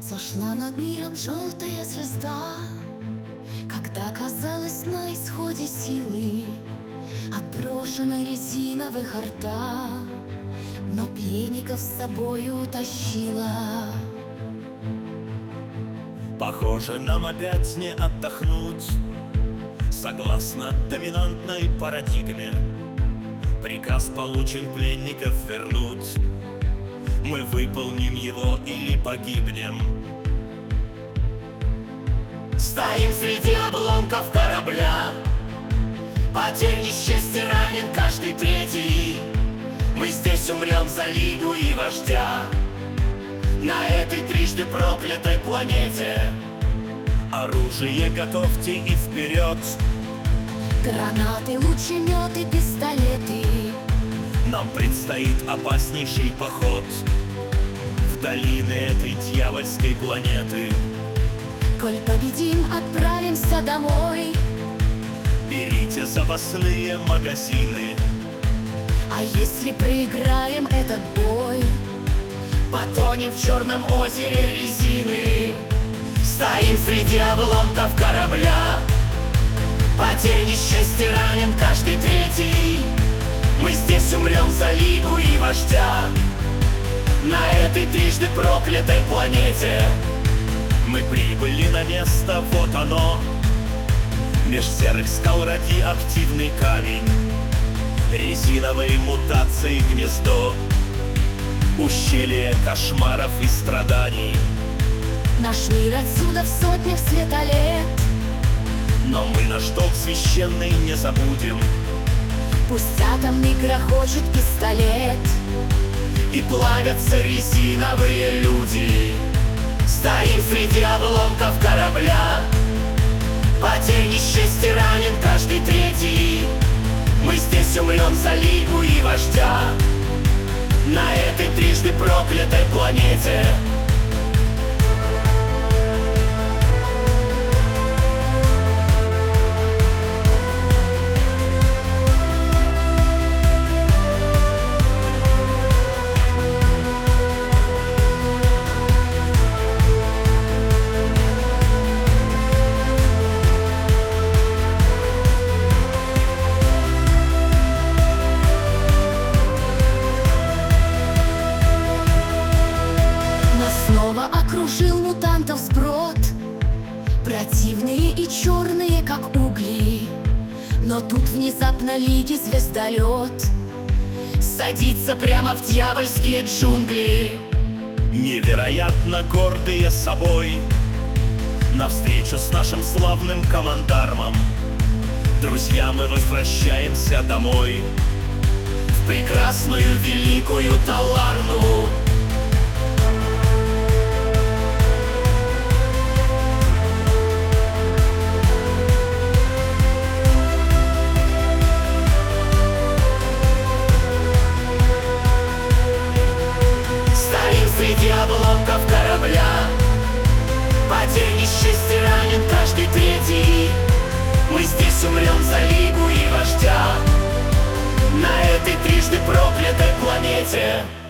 Зашла над миром желтая звезда, когда казалось на исходе силы, отброшена резиновых рта, но пленников с собою утащила. Похоже, нам опять не отдохнуть. Согласно доминантной парадигме, приказ получен пленников вернуть. Мы выполним его или погибнем. Стоим среди обломков корабля, потерь, несчастья, ранен каждый третий. Мы здесь умрем за лигу и вождя, на этой трижды проклятой планете. Оружие готовьте и вперед! Гранаты, лучеметы, пистолеты. Нам предстоит опаснейший поход в долины этой дьявольской планеты. Коль победим, отправимся домой. Берите запасные магазины. А если проиграем этот бой, потонем в черном озере резины. Стоим среди обломков корабля, потерь, несчастья, ранен каждый третий. Мы здесь умрем за лигу и вождя, на этой трижды проклятой планете. Мы прибыли на место, вот оно. Меж серых скал радиоактивный камень, резиновые мутации гнездо, ущелье кошмаров и страданий. наш мир отсюда в сотнях светолет. Но мы наш долг священный не забудем. Пусть атомный грохочет пистолет, и плавятся резиновые люди. Стоим среди обломков корабля, потерь, несчастья, ранен каждый третий. Мы здесь умрем за лигу и вождя, на этой трижды проклятой планете. снова окружил мутантов сброд, противные и черные, как угли. Но тут внезапно лиги звездолет садится прямо в дьявольские джунгли. Невероятно гордые собой, навстречу с нашим славным командармом, друзья, мы возвращаемся домой, в прекрасную великую Таларну. Среди обломков корабля, потерь, несчастья, ранен каждый третий. Мы здесь умрем за лигу и вождя, на этой трижды проклятой планете.